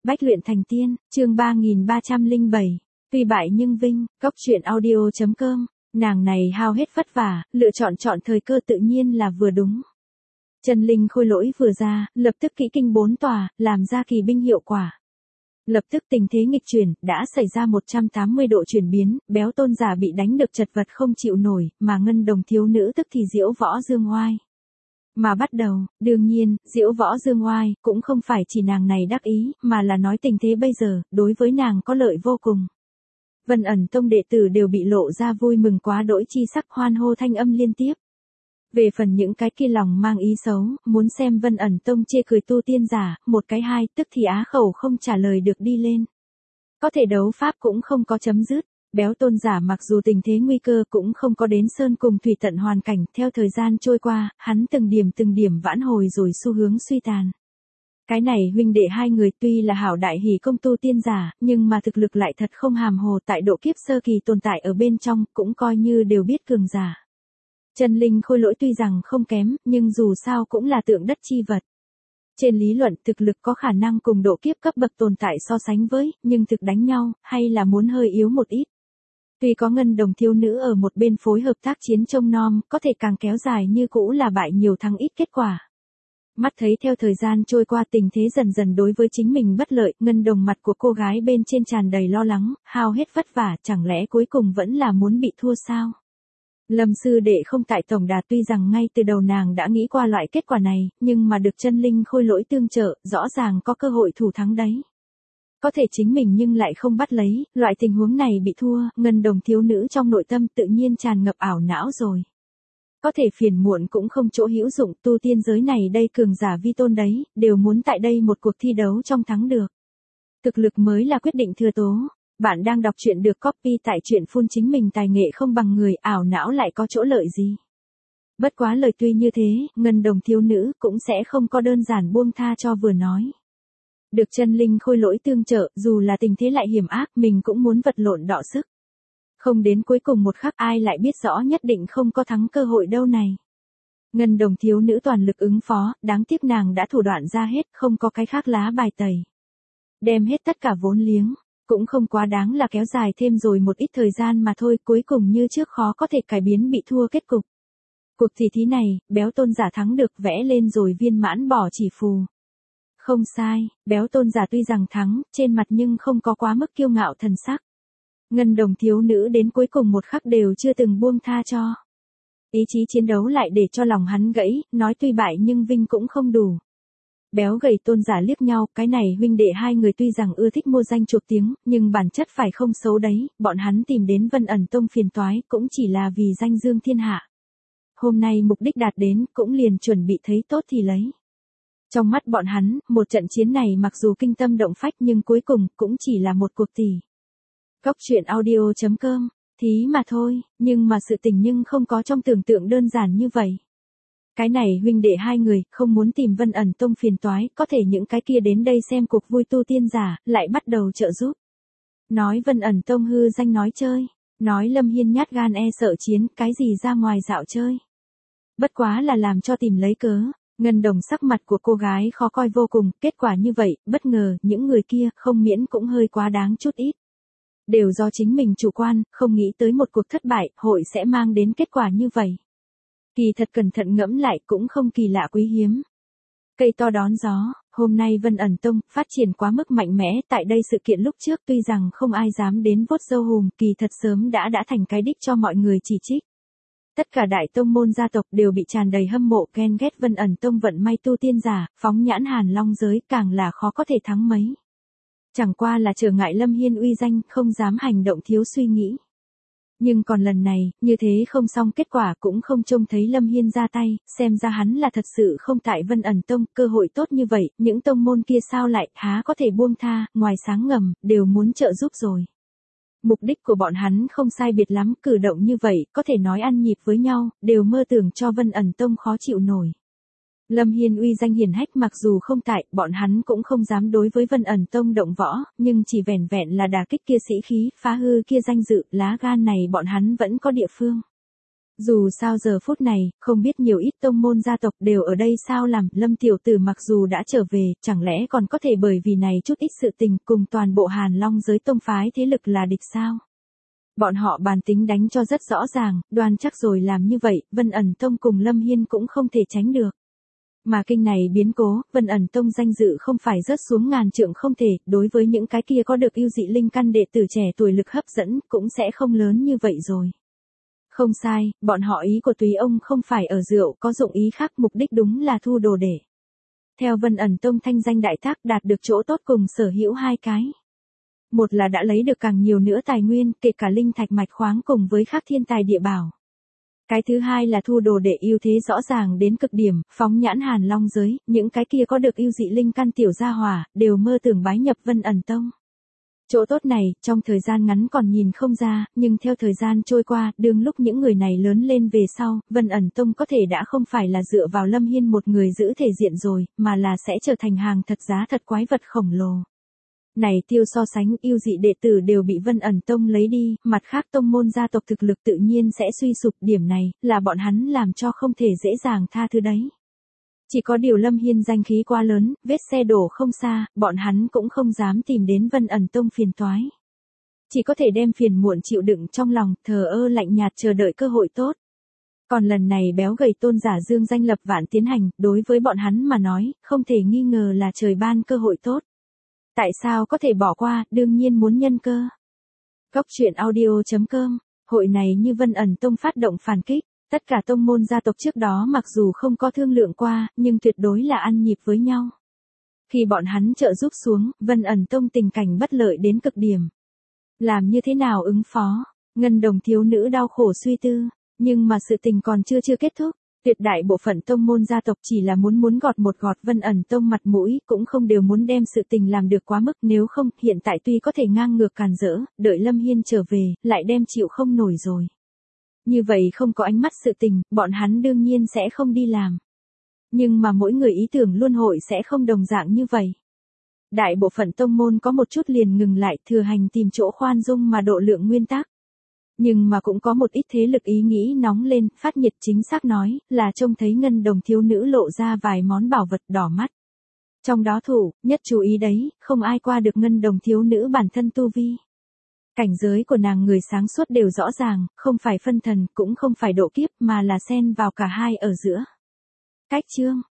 Bách luyện thành tiên, chương 3307. Tuy bại nhưng vinh, Cóc truyện audio.com. Nàng này hao hết vất vả, lựa chọn thời cơ tự nhiên là vừa đúng. Chân linh khôi lỗi vừa ra, lập tức kỹ kinh 4 tòa, làm ra kỳ binh hiệu quả. Lập tức tình thế nghịch chuyển, đã xảy ra 180 độ chuyển biến, béo tôn giả bị đánh được chật vật không chịu nổi, mà ngân đồng thiếu nữ tức thì diễu võ dương oai. Mà bắt đầu, đương nhiên, diễu võ dương oai, cũng không phải chỉ nàng này đắc ý, mà là nói tình thế bây giờ, đối với nàng có lợi vô cùng. Vân ẩn tông đệ tử đều bị lộ ra vui mừng quá đỗi chi sắc, hoan hô thanh âm liên tiếp. Về phần những cái kia lòng mang ý xấu, muốn xem Vân ẩn tông chê cười tu tiên giả, một cái hai, tức thì á khẩu không trả lời được đi lên. Có thể đấu pháp cũng không có chấm dứt. Béo tôn giả mặc dù tình thế nguy cơ cũng không có đến sơn cùng thủy tận hoàn cảnh, theo thời gian trôi qua, hắn từng điểm vãn hồi rồi xu hướng suy tàn. Cái này huynh đệ hai người tuy là hảo đại hỷ công tu tiên giả, nhưng mà thực lực lại thật không hàm hồ, tại độ kiếp sơ kỳ tồn tại ở bên trong, cũng coi như đều biết cường giả. Chân linh khôi lỗi tuy rằng không kém, nhưng dù sao cũng là tượng đất chi vật. Trên lý luận thực lực có khả năng cùng độ kiếp cấp bậc tồn tại so sánh với, nhưng thực đánh nhau, hay là muốn hơi yếu một ít. Tuy có ngân đồng thiếu nữ ở một bên phối hợp tác chiến trông nom, có thể càng kéo dài như cũ là bại nhiều thắng ít kết quả. Mắt thấy theo thời gian trôi qua tình thế dần dần đối với chính mình bất lợi, ngân đồng mặt của cô gái bên trên tràn đầy lo lắng, hao hết vất vả, chẳng lẽ cuối cùng vẫn là muốn bị thua sao? Lâm sư đệ không tại tổng đà, tuy rằng ngay từ đầu nàng đã nghĩ qua loại kết quả này, nhưng mà được chân linh khôi lỗi tương trợ, rõ ràng có cơ hội thủ thắng đấy. Có thể chính mình nhưng lại không bắt lấy, loại tình huống này bị thua, ngân đồng thiếu nữ trong nội tâm tự nhiên tràn ngập ảo não rồi. Có thể phiền muộn cũng không chỗ hữu dụng, tu tiên giới này đây cường giả vi tôn đấy, đều muốn tại đây một cuộc thi đấu trong thắng được. Thực lực mới là quyết định thừa tố. Bạn đang đọc truyện được copy tại truyện phun chính mình tài nghệ không bằng người, ảo não lại có chỗ lợi gì. Bất quá lời tuy như thế, ngân đồng thiếu nữ cũng sẽ không có đơn giản buông tha cho vừa nói. Được chân linh khôi lỗi tương trợ, dù là tình thế lại hiểm ác, mình cũng muốn vật lộn đọ sức. Không đến cuối cùng một khắc ai lại biết rõ nhất định không có thắng cơ hội đâu này. Ngân đồng thiếu nữ toàn lực ứng phó, đáng tiếc nàng đã thủ đoạn ra hết, không có cái khác lá bài tẩy. Đem hết tất cả vốn liếng, cũng không quá đáng là kéo dài thêm rồi một ít thời gian mà thôi, cuối cùng như trước khó có thể cải biến bị thua kết cục. Cuộc tỷ thí này, béo tôn giả thắng được vẽ lên rồi viên mãn bỏ chỉ phù. Không sai, béo tôn giả tuy rằng thắng, trên mặt nhưng không có quá mức kiêu ngạo thần sắc. Ngân đồng thiếu nữ đến cuối cùng một khắc đều chưa từng buông tha cho. Ý chí chiến đấu lại để cho lòng hắn gãy, nói tuy bại nhưng vinh cũng không đủ. Béo gầy tôn giả liếc nhau, cái này huynh đệ hai người tuy rằng ưa thích mua danh chuộc tiếng, nhưng bản chất phải không xấu đấy, bọn hắn tìm đến Vân ẩn tông phiền toái cũng chỉ là vì danh dương thiên hạ. Hôm nay mục đích đạt đến, cũng liền chuẩn bị thấy tốt thì lấy. Trong mắt bọn hắn, một trận chiến này mặc dù kinh tâm động phách nhưng cuối cùng cũng chỉ là một cuộc tỷ. Cóc truyện audio.com, thí mà thôi, nhưng mà sự tình nhưng không có trong tưởng tượng đơn giản như vậy. Cái này huynh đệ hai người, không muốn tìm Vân ẩn tông phiền toái, có thể những cái kia đến đây xem cuộc vui tu tiên giả, lại bắt đầu trợ giúp. Nói Vân ẩn tông hư danh nói chơi, nói Lâm Hiên nhát gan e sợ chiến, cái gì ra ngoài dạo chơi. Bất quá là làm cho tìm lấy cớ, ngân đồng sắc mặt của cô gái khó coi vô cùng, kết quả như vậy, bất ngờ, những người kia, không miễn cũng hơi quá đáng chút ít. Đều do chính mình chủ quan, không nghĩ tới một cuộc thất bại, hội sẽ mang đến kết quả như vậy. Kỳ thật cẩn thận ngẫm lại cũng không kỳ lạ quý hiếm. Cây to đón gió, hôm nay Vân ẩn tông phát triển quá mức mạnh mẽ, tại đây sự kiện lúc trước tuy rằng không ai dám đến vuốt râu hùm, kỳ thật sớm đã thành cái đích cho mọi người chỉ trích. Tất cả đại tông môn gia tộc đều bị tràn đầy hâm mộ ghen ghét Vân ẩn tông vận may tu tiên giả, phóng nhãn Hàn Long giới càng là khó có thể thắng mấy. Chẳng qua là trở ngại Lâm Hiên uy danh, không dám hành động thiếu suy nghĩ. Nhưng còn lần này, như thế không xong, kết quả cũng không trông thấy Lâm Hiên ra tay, xem ra hắn là thật sự không tại Vân ẩn tông, cơ hội tốt như vậy, những tông môn kia sao lại, há có thể buông tha, ngoài sáng ngầm, đều muốn trợ giúp rồi. Mục đích của bọn hắn không sai biệt lắm, cử động như vậy, có thể nói ăn nhịp với nhau, đều mơ tưởng cho Vân ẩn tông khó chịu nổi. Lâm Hiên uy danh hiển hách mặc dù không tại, bọn hắn cũng không dám đối với Vân ẩn tông động võ, nhưng chỉ vẻn vẹn là đả kích kia sĩ khí, phá hư kia danh dự, lá gan này bọn hắn vẫn có địa phương. Dù sao giờ phút này, không biết nhiều ít tông môn gia tộc đều ở đây sao làm, Lâm tiểu tử mặc dù đã trở về, chẳng lẽ còn có thể bởi vì này chút ít sự tình cùng toàn bộ Hàn Long giới tông phái thế lực là địch sao? Bọn họ bàn tính đánh cho rất rõ ràng, đoan chắc rồi làm như vậy, Vân ẩn tông cùng Lâm Hiên cũng không thể tránh được. Mà kinh này biến cố, Vân ẩn tông danh dự không phải rớt xuống ngàn trượng không thể, đối với những cái kia có được yêu dị linh căn đệ tử trẻ tuổi lực hấp dẫn, cũng sẽ không lớn như vậy rồi. Không sai, bọn họ ý của Túy ông không phải ở rượu, có dụng ý khác, mục đích đúng là thu đồ để. Theo Vân ẩn tông thanh danh đại thác đạt được chỗ tốt cùng sở hữu hai cái. Một là đã lấy được càng nhiều nữa tài nguyên, kể cả linh thạch mạch khoáng cùng với các thiên tài địa bảo. Cái thứ hai là thu đồ để ưu thế rõ ràng đến cực điểm, phóng nhãn Hàn Long giới, những cái kia có được yêu dị linh căn tiểu gia hỏa, đều mơ tưởng bái nhập Vân ẩn tông. Chỗ tốt này, trong thời gian ngắn còn nhìn không ra, nhưng theo thời gian trôi qua, đương lúc những người này lớn lên về sau, Vân ẩn tông có thể đã không phải là dựa vào Lâm Hiên một người giữ thể diện rồi, mà là sẽ trở thành hàng thật giá thật quái vật khổng lồ. Này tiêu so sánh yêu dị đệ tử đều bị Vân ẩn tông lấy đi, mặt khác tông môn gia tộc thực lực tự nhiên sẽ suy sụp, điểm này, là bọn hắn làm cho không thể dễ dàng tha thứ đấy. Chỉ có điều Lâm Hiên danh khí quá lớn, vết xe đổ không xa, bọn hắn cũng không dám tìm đến Vân ẩn tông phiền toái. Chỉ có thể đem phiền muộn chịu đựng trong lòng, thờ ơ lạnh nhạt chờ đợi cơ hội tốt. Còn lần này béo gầy tôn giả dương danh lập vạn tiến hành, đối với bọn hắn mà nói, không thể nghi ngờ là trời ban cơ hội tốt. Tại sao có thể bỏ qua, đương nhiên muốn nhân cơ. Góc truyện audio.com, hội này như Vân ẩn tông phát động phản kích, tất cả tông môn gia tộc trước đó mặc dù không có thương lượng qua, nhưng tuyệt đối là ăn nhịp với nhau. Khi bọn hắn trợ giúp xuống, Vân ẩn tông tình cảnh bất lợi đến cực điểm. Làm như thế nào ứng phó, Ngân Đồng thiếu nữ đau khổ suy tư, nhưng mà sự tình còn chưa kết thúc. Tuyệt đại bộ phận tông môn gia tộc chỉ là muốn gọt một gọt Vân ẩn tông mặt mũi, cũng không đều muốn đem sự tình làm được quá mức, nếu không, hiện tại tuy có thể ngang ngược càn rỡ, đợi Lâm Hiên trở về, lại đem chịu không nổi rồi. Như vậy không có ánh mắt sự tình, bọn hắn đương nhiên sẽ không đi làm. Nhưng mà mỗi người ý tưởng luân hội sẽ không đồng dạng như vậy. Đại bộ phận tông môn có một chút liền ngừng lại, thừa hành tìm chỗ khoan dung mà độ lượng nguyên tắc. Nhưng mà cũng có một ít thế lực ý nghĩ nóng lên, phát nhiệt, chính xác nói, là trông thấy Ngân Đồng thiếu nữ lộ ra vài món bảo vật đỏ mắt. Trong đó thủ, nhất chú ý đấy, không ai qua được Ngân Đồng thiếu nữ bản thân tu vi. Cảnh giới của nàng người sáng suốt đều rõ ràng, không phải phân thần, cũng không phải độ kiếp, mà là xen vào cả hai ở giữa. Cách chương